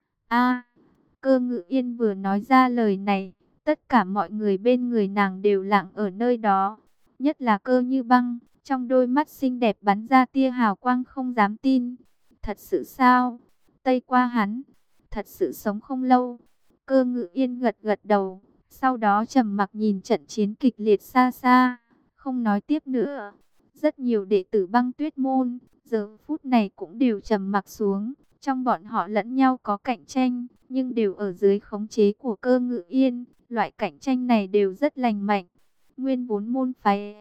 A, Cơ Ngự Yên vừa nói ra lời này, tất cả mọi người bên người nàng đều lặng ở nơi đó, nhất là Cơ Như Băng, trong đôi mắt xinh đẹp bắn ra tia hào quang không dám tin. Thật sự sao? Tây Qua hắn thật sự sống không lâu? Cơ Ngự Yên gật gật đầu, sau đó trầm mặc nhìn trận chiến kịch liệt xa xa, không nói tiếp nữa. Rất nhiều đệ tử Băng Tuyết Môn giờ phút này cũng đều trầm mặc xuống, trong bọn họ lẫn nhau có cạnh tranh, nhưng đều ở dưới khống chế của Cơ Ngự Yên. Loại cạnh tranh này đều rất lành mạnh. Nguyên vốn môn phái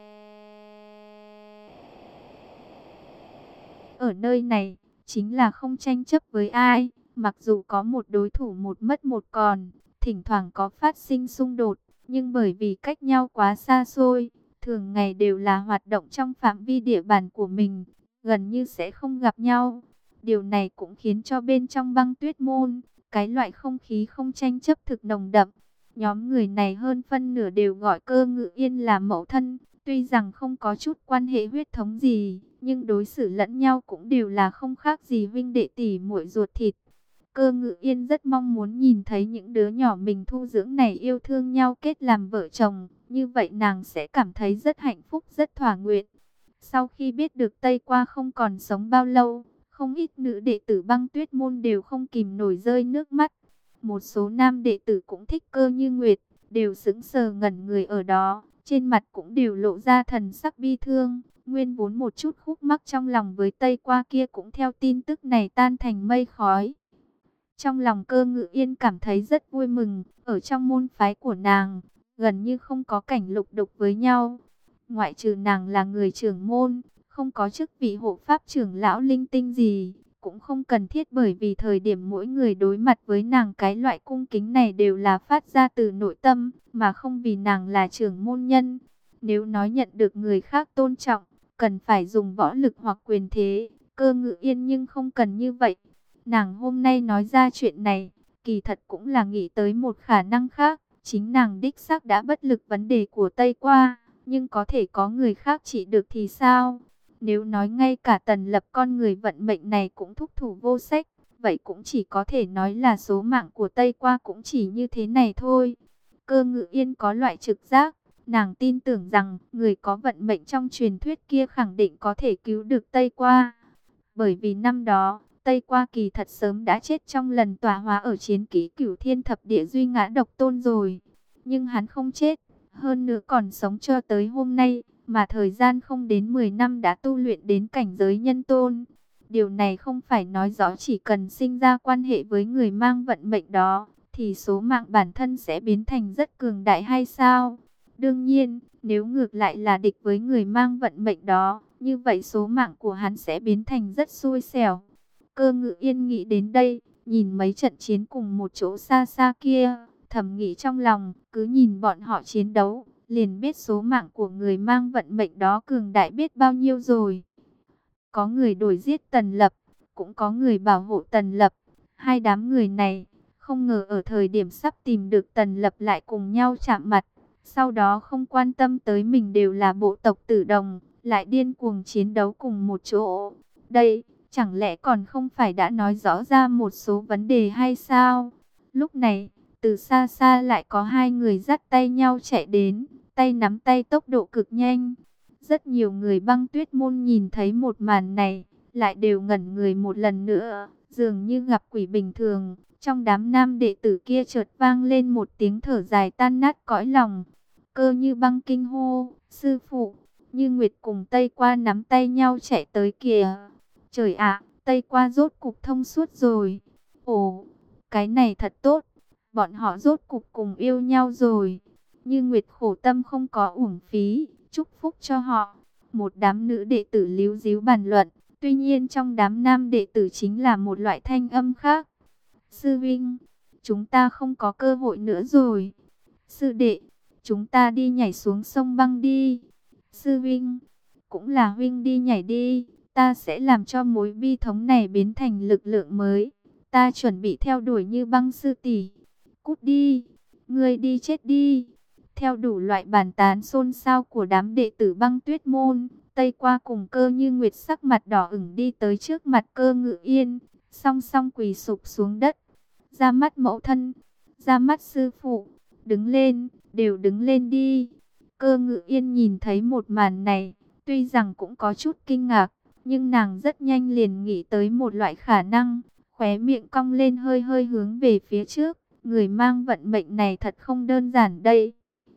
ở nơi này chính là không tranh chấp với ai, mặc dù có một đối thủ một mất một còn, thỉnh thoảng có phát sinh xung đột, nhưng bởi vì cách nhau quá xa xôi, thường ngày đều là hoạt động trong phạm vi địa bàn của mình, gần như sẽ không gặp nhau. Điều này cũng khiến cho bên trong Băng Tuyết Môn, cái loại không khí không tranh chấp thực nồng đậm. Nhóm người này hơn phân nửa đều gọi Cơ Ngự Yên là mẫu thân, tuy rằng không có chút quan hệ huyết thống gì, nhưng đối xử lẫn nhau cũng đều là không khác gì huynh đệ tỷ muội ruột thịt. Cơ Ngự Yên rất mong muốn nhìn thấy những đứa nhỏ mình thu dưỡng này yêu thương nhau kết làm vợ chồng, như vậy nàng sẽ cảm thấy rất hạnh phúc, rất thỏa nguyện. Sau khi biết được Tây Qua không còn sống bao lâu, không ít nữ đệ tử Băng Tuyết Môn đều không kìm nổi rơi nước mắt. Một số nam đệ tử cũng thích Cơ Như Nguyệt, đều sững sờ ngẩn người ở đó, trên mặt cũng đều lộ ra thần sắc bi thương. Nguyên vốn một chút khúc mắc trong lòng với Tây Qua kia cũng theo tin tức này tan thành mây khói. Trong lòng Cơ Ngự Yên cảm thấy rất vui mừng, ở trong môn phái của nàng, gần như không có cảnh lục đục với nhau. Ngoại trừ nàng là người trưởng môn, không có chức vị hộ pháp trưởng lão linh tinh gì, cũng không cần thiết, bởi vì thời điểm mỗi người đối mặt với nàng cái loại cung kính này đều là phát ra từ nội tâm, mà không vì nàng là trưởng môn nhân. Nếu nói nhận được người khác tôn trọng, cần phải dùng võ lực hoặc quyền thế, Cơ Ngự Yên nhưng không cần như vậy. Nàng hôm nay nói ra chuyện này, kỳ thật cũng là nghĩ tới một khả năng khác, chính nàng đích xác đã bất lực vấn đề của Tây Qua, nhưng có thể có người khác trị được thì sao? Nếu nói ngay cả Tần Lập con người vận mệnh này cũng thúc thủ vô sách, vậy cũng chỉ có thể nói là số mạng của Tây Qua cũng chỉ như thế này thôi. Cơ Ngự Yên có loại trực giác, Nàng tin tưởng rằng người có vận mệnh trong truyền thuyết kia khẳng định có thể cứu được Tây Qua. Bởi vì năm đó, Tây Qua kỳ thật sớm đã chết trong lần tỏa hóa ở chiến ký Cửu Thiên Thập Địa Duy Ngã Độc Tôn rồi. Nhưng hắn không chết, hơn nữa còn sống cho tới hôm nay, mà thời gian không đến mười năm đã tu luyện đến cảnh giới nhân tôn. Điều này không phải nói rõ chỉ cần sinh ra quan hệ với người mang vận mệnh đó, thì số mạng bản thân sẽ biến thành rất cường đại hay sao? Đương nhiên, nếu ngược lại là địch với người mang vận mệnh đó, như vậy số mạng của hắn sẽ biến thành rất xui xẻo. Cơ Ngự Yên nghĩ đến đây, nhìn mấy trận chiến cùng một chỗ xa xa kia, thầm nghĩ trong lòng, cứ nhìn bọn họ chiến đấu, liền biết số mạng của người mang vận mệnh đó cường đại biết bao nhiêu rồi. Có người đuổi giết Tần Lập, cũng có người bảo hộ Tần Lập. Hai đám người này, không ngờ ở thời điểm sắp tìm được Tần Lập lại cùng nhau chạm mặt. Sau đó không quan tâm tới mình đều là bộ tộc Tử Đồng, lại điên cuồng chiến đấu cùng một chỗ. Đây, chẳng lẽ còn không phải đã nói rõ ra một số vấn đề hay sao? Lúc này, từ xa xa lại có hai người dắt tay nhau chạy đến, tay nắm tay tốc độ cực nhanh. Rất nhiều người Băng Tuyết môn nhìn thấy một màn này, lại đều ngẩn người một lần nữa, dường như gặp quỷ bình thường. Trong đám nam đệ tử kia chợt vang lên một tiếng thở dài tan nát cõi lòng. Cơ Như Băng kinh hô, sư phụ. Như Nguyệt cùng Tây Qua nắm tay nhau chạy tới kìa. Trời ạ, Tây Qua rốt cục thông suốt rồi. Ồ, cái này thật tốt. Bọn họ rốt cục cùng yêu nhau rồi. Như Nguyệt khổ tâm không có uổng phí, chúc phúc cho họ. Một đám nữ đệ tử líu díu bàn luận. Tuy nhiên trong đám nam đệ tử chính là một loại thanh âm khác. Sư Vinh, chúng ta không có cơ hội nữa rồi. Sư đệ, chúng ta đi nhảy xuống sông băng đi. Sư Vinh, cũng là Huynh đi nhảy đi. Ta sẽ làm cho mối bi thống này biến thành lực lượng mới. Ta chuẩn bị theo đuổi Như Băng sư tỷ. Cút đi, ngươi đi chết đi. Theo đủ loại bàn tán xôn xao của đám đệ tử Băng Tuyết môn, Tây Qua cùng Cơ Như Nguyệt sắc mặt đỏ ửng đi tới trước mặt Cơ Ngự Yên, song song quỳ sụp xuống đất. Ra mắt mẫu thân, ra mắt sư phụ, đứng lên, đều đứng lên đi. Cơ Ngự Yên nhìn thấy một màn này, tuy rằng cũng có chút kinh ngạc, nhưng nàng rất nhanh liền nghĩ tới một loại khả năng, khóe miệng cong lên hơi hơi hướng về phía trước. Người mang vận mệnh này thật không đơn giản đây.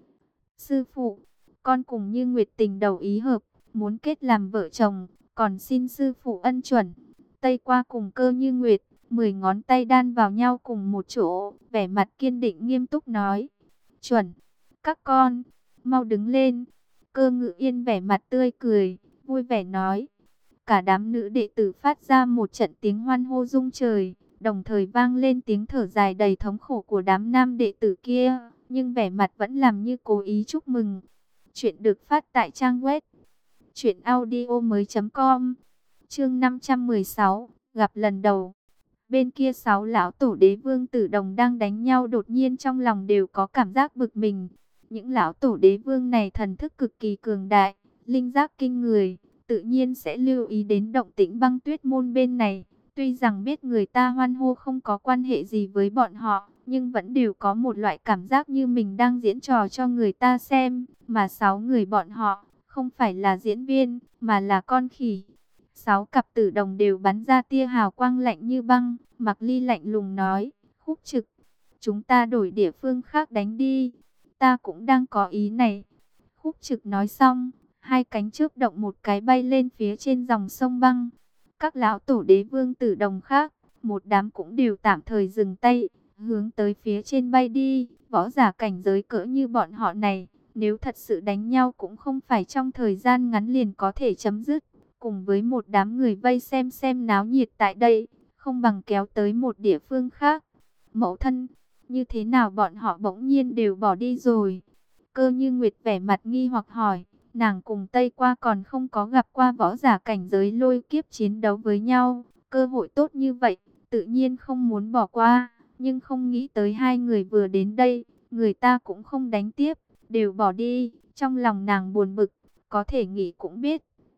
Sư phụ, con cùng Như Nguyệt tình đầu ý hợp, muốn kết làm vợ chồng, còn xin sư phụ ân chuẩn. Tây Qua cùng Cơ Như Nguyệt, mười ngón tay đan vào nhau cùng một chỗ, vẻ mặt kiên định nghiêm túc nói. Chuẩn, các con, mau đứng lên. Cơ Ngự Yên vẻ mặt tươi cười, vui vẻ nói. Cả đám nữ đệ tử phát ra một trận tiếng hoan hô rung trời, đồng thời vang lên tiếng thở dài đầy thống khổ của đám nam đệ tử kia, nhưng vẻ mặt vẫn làm như cố ý chúc mừng. Chuyện được phát tại trang web truyện audio mới chấm com. Chương năm trăm mười sáu, gặp lần đầu. Bên kia sáu lão tổ đế vương Tử Đồng đang đánh nhau, đột nhiên trong lòng đều có cảm giác bực mình. Những lão tổ đế vương này thần thức cực kỳ cường đại, linh giác kinh người, tự nhiên sẽ lưu ý đến động tĩnh Băng Tuyết môn bên này. Tuy rằng biết người ta hoan hô không có quan hệ gì với bọn họ, nhưng vẫn đều có một loại cảm giác như mình đang diễn trò cho người ta xem. Mà sáu người bọn họ không phải là diễn viên, mà là con khỉ. Sáu cặp tử đồng đều bắn ra tia hào quang lạnh như băng. Mạc Ly lạnh lùng nói, Khúc Trực, chúng ta đổi địa phương khác đánh đi. Ta cũng đang có ý này. Khúc Trực nói xong, hai cánh trước động một cái bay lên phía trên dòng sông băng. Các lão tổ đế vương Tử Đồng khác, một đám cũng đều tạm thời dừng tay, hướng tới phía trên bay đi. Võ giả cảnh giới cỡ như bọn họ này, nếu thật sự đánh nhau cũng không phải trong thời gian ngắn liền có thể chấm dứt. Cùng với một đám người vây xem xem náo nhiệt tại đây, không bằng kéo tới một địa phương khác. Mẫu thân, như thế nào bọn họ bỗng nhiên đều bỏ đi rồi? Cơ Như Nguyệt vẻ mặt nghi hoặc hỏi. Nàng cùng Tây Qua còn không có gặp qua võ giả cảnh giới lôi kiếp chiến đấu với nhau. Cơ hội tốt như vậy, tự nhiên không muốn bỏ qua. Nhưng không nghĩ tới hai người vừa đến đây, người ta cũng không đánh tiếp, đều bỏ đi. Trong lòng nàng buồn bực, có thể nghĩ cũng biết.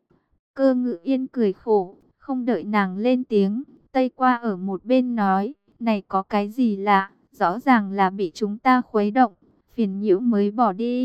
Cơ Ngự Yên cười khổ, không đợi nàng lên tiếng. Tây Qua ở một bên nói, này có cái gì lạ, rõ ràng là bị chúng ta khuấy động, phiền nhiễu mới bỏ đi.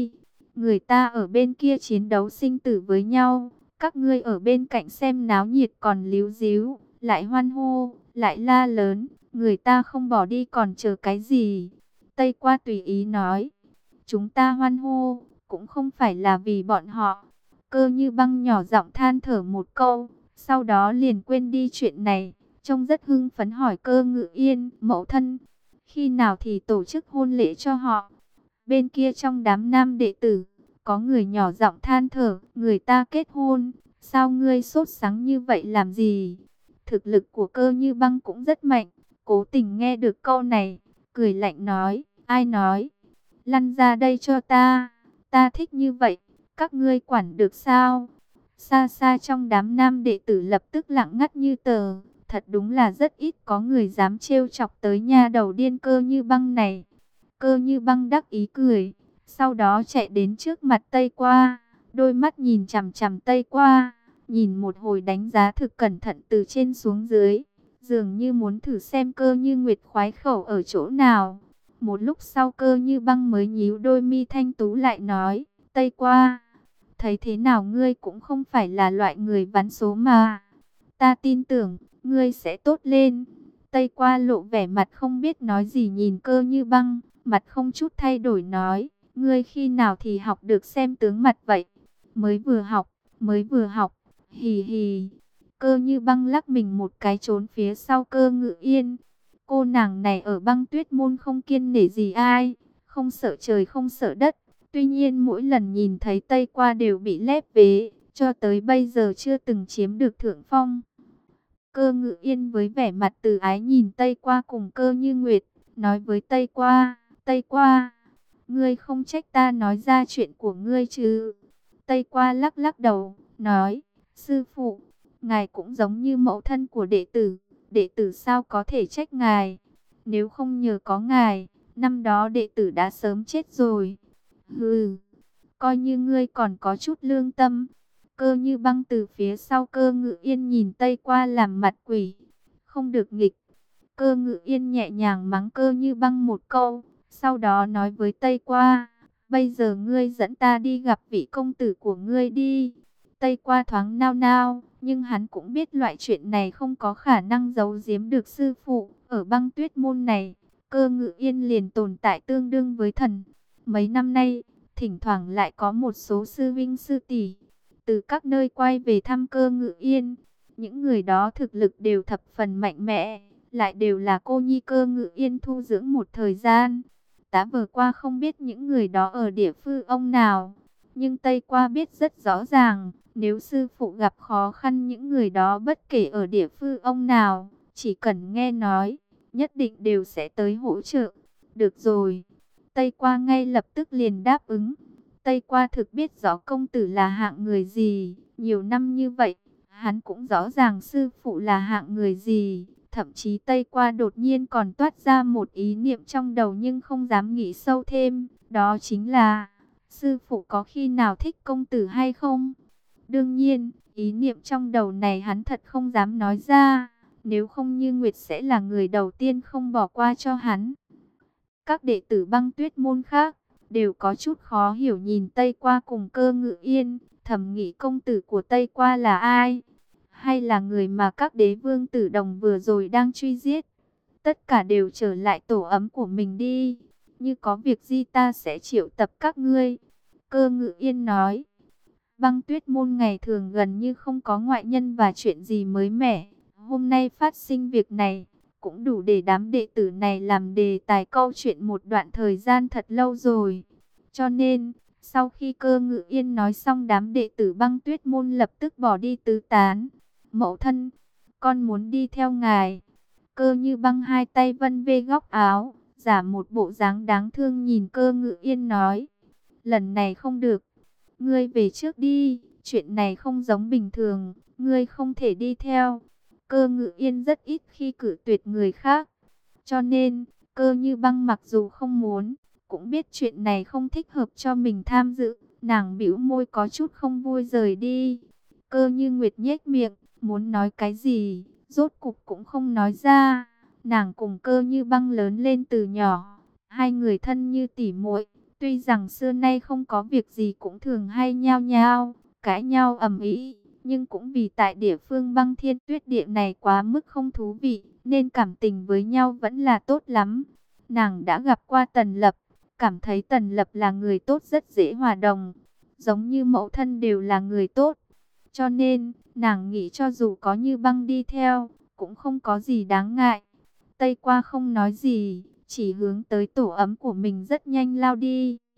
Người ta ở bên kia chiến đấu sinh tử với nhau, các ngươi ở bên cạnh xem náo nhiệt còn líu díu, lại hoan hô, lại la lớn, người ta không bỏ đi còn chờ cái gì? Tây Qua tùy ý nói, chúng ta hoan hô, cũng không phải là vì bọn họ. Cơ Như Băng nhỏ giọng than thở một câu, sau đó liền quên đi chuyện này, trông rất hưng phấn hỏi Cơ Ngự Yên, mẫu thân, khi nào thì tổ chức hôn lễ cho họ? Bên kia trong đám nam đệ tử, có người nhỏ giọng than thở, người ta kết hôn, sao ngươi sốt sắng như vậy làm gì? Thực lực của Cơ Như Băng cũng rất mạnh, cố tình nghe được câu này, cười lạnh nói, ai nói? Lăn ra đây cho ta, ta thích như vậy, các ngươi quản được sao? Xa xa trong đám nam đệ tử lập tức lặng ngắt như tờ, thật đúng là rất ít có người dám trêu chọc tới nha đầu điên Cơ Như Băng này. Cơ Như Băng đắc ý cười, sau đó chạy đến trước mặt Tây Qua, đôi mắt nhìn chằm chằm Tây Qua, nhìn một hồi đánh giá thực cẩn thận từ trên xuống dưới, dường như muốn thử xem Cơ Như Nguyệt khoái khẩu ở chỗ nào. Một lúc sau Cơ Như Băng mới nhíu đôi mi thanh tú lại nói, Tây Qua, thấy thế nào ngươi cũng không phải là loại người vắn số mà. Ta tin tưởng, ngươi sẽ tốt lên. Tây Qua lộ vẻ mặt không biết nói gì nhìn Cơ Như Băng, mặt không chút thay đổi nói, ngươi khi nào thì học được xem tướng mặt vậy? Mới vừa học, mới vừa học, hì hì. Cơ Như Băng lắc mình một cái trốn phía sau Cơ Ngự Yên. Cô nàng này ở Băng Tuyết môn không kiêng nể gì ai, không sợ trời không sợ đất. Tuy nhiên mỗi lần nhìn thấy Tây Qua đều bị lép vế, cho tới bây giờ chưa từng chiếm được thượng phong. Cơ Ngự Yên với vẻ mặt từ ái nhìn Tây Qua cùng Cơ Như Nguyệt, nói với Tây Qua, Tây Qua, ngươi không trách ta nói ra chuyện của ngươi chứ? Tây Qua lắc lắc đầu, nói, sư phụ, ngài cũng giống như mẫu thân của đệ tử, đệ tử sao có thể trách ngài? Nếu không nhờ có ngài, năm đó đệ tử đã sớm chết rồi. Hừ, coi như ngươi còn có chút lương tâm. Cơ Như Băng từ phía sau Cơ Ngự Yên nhìn Tây Qua làm mặt quỷ, không được nghịch. Cơ Ngự Yên nhẹ nhàng mắng Cơ Như Băng một câu, sau đó nói với Tây Qua, bây giờ ngươi dẫn ta đi gặp vị công tử của ngươi đi. Tây Qua thoáng nao nao, nhưng hắn cũng biết loại chuyện này không có khả năng giấu giếm được sư phụ. Ở Băng Tuyết môn này, Cơ Ngự Yên liền tồn tại tương đương với thần. Mấy năm nay, thỉnh thoảng lại có một số sư vinh sư tỷ từ các nơi quay về thăm Cơ Ngự Yên. Những người đó thực lực đều thập phần mạnh mẽ, lại đều là cô nhi Cơ Ngự Yên thu dưỡng một thời gian. Tá vừa qua không biết những người đó ở địa phương ông nào, nhưng Tây Qua biết rất rõ ràng, nếu sư phụ gặp khó khăn những người đó bất kể ở địa phương ông nào, chỉ cần nghe nói, nhất định đều sẽ tới hỗ trợ. Được rồi, Tây Qua ngay lập tức liền đáp ứng. Tây Qua thực biết rõ công tử là hạng người gì, nhiều năm như vậy, hắn cũng rõ ràng sư phụ là hạng người gì. Thậm chí Tây Qua đột nhiên còn toát ra một ý niệm trong đầu nhưng không dám nghĩ sâu thêm, đó chính là, sư phụ có khi nào thích công tử hay không? Đương nhiên, ý niệm trong đầu này hắn thật không dám nói ra, nếu không Như Nguyệt sẽ là người đầu tiên không bỏ qua cho hắn. Các đệ tử Băng Tuyết môn khác đều có chút khó hiểu nhìn Tây Qua cùng Cơ Ngự Yên, thầm nghĩ công tử của Tây Qua là ai? Hay là người mà các đế vương tử đồng vừa rồi đang truy giết? Tất cả đều trở lại tổ ấm của mình đi, như có việc gì ta sẽ triệu tập các ngươi. Cơ Ngự Yên nói, Băng Tuyết môn ngày thường gần như không có ngoại nhân và chuyện gì mới mẻ. Hôm nay phát sinh việc này, cũng đủ để đám đệ tử này làm đề tài câu chuyện một đoạn thời gian thật lâu rồi. Cho nên, sau khi Cơ Ngự Yên nói xong đám đệ tử Băng Tuyết môn lập tức bỏ đi tứ tán. Mẫu thân, con muốn đi theo ngài. Cơ Như Băng hai tay vân vê góc áo, giả một bộ dáng đáng thương nhìn Cơ Ngự Yên nói, lần này không được, ngươi về trước đi, chuyện này không giống bình thường, ngươi không thể đi theo. Cơ Ngự Yên rất ít khi cự tuyệt người khác, cho nên Cơ Như Băng mặc dù không muốn, cũng biết chuyện này không thích hợp cho mình tham dự, nàng bĩu môi có chút không vui rời đi. Cơ Như Nguyệt nhếch miệng, muốn nói cái gì, rốt cục cũng không nói ra. Nàng cùng Cơ Như Băng lớn lên từ nhỏ, hai người thân như tỉ muội, Tuy rằng xưa nay không có việc gì cũng thường hay nhao nhao, cãi nhau ầm ĩ, nhưng cũng vì tại địa phương băng thiên tuyết địa này quá mức không thú vị, nên cảm tình với nhau vẫn là tốt lắm. Nàng đã gặp qua Tần Lập, cảm thấy Tần Lập là người tốt rất dễ hòa đồng, giống như mẫu thân đều là người tốt. Cho nên, nàng nghĩ cho dù có Như Băng đi theo, cũng không có gì đáng ngại. Tây Qua không nói gì, chỉ hướng tới tổ ấm của mình rất nhanh lao đi.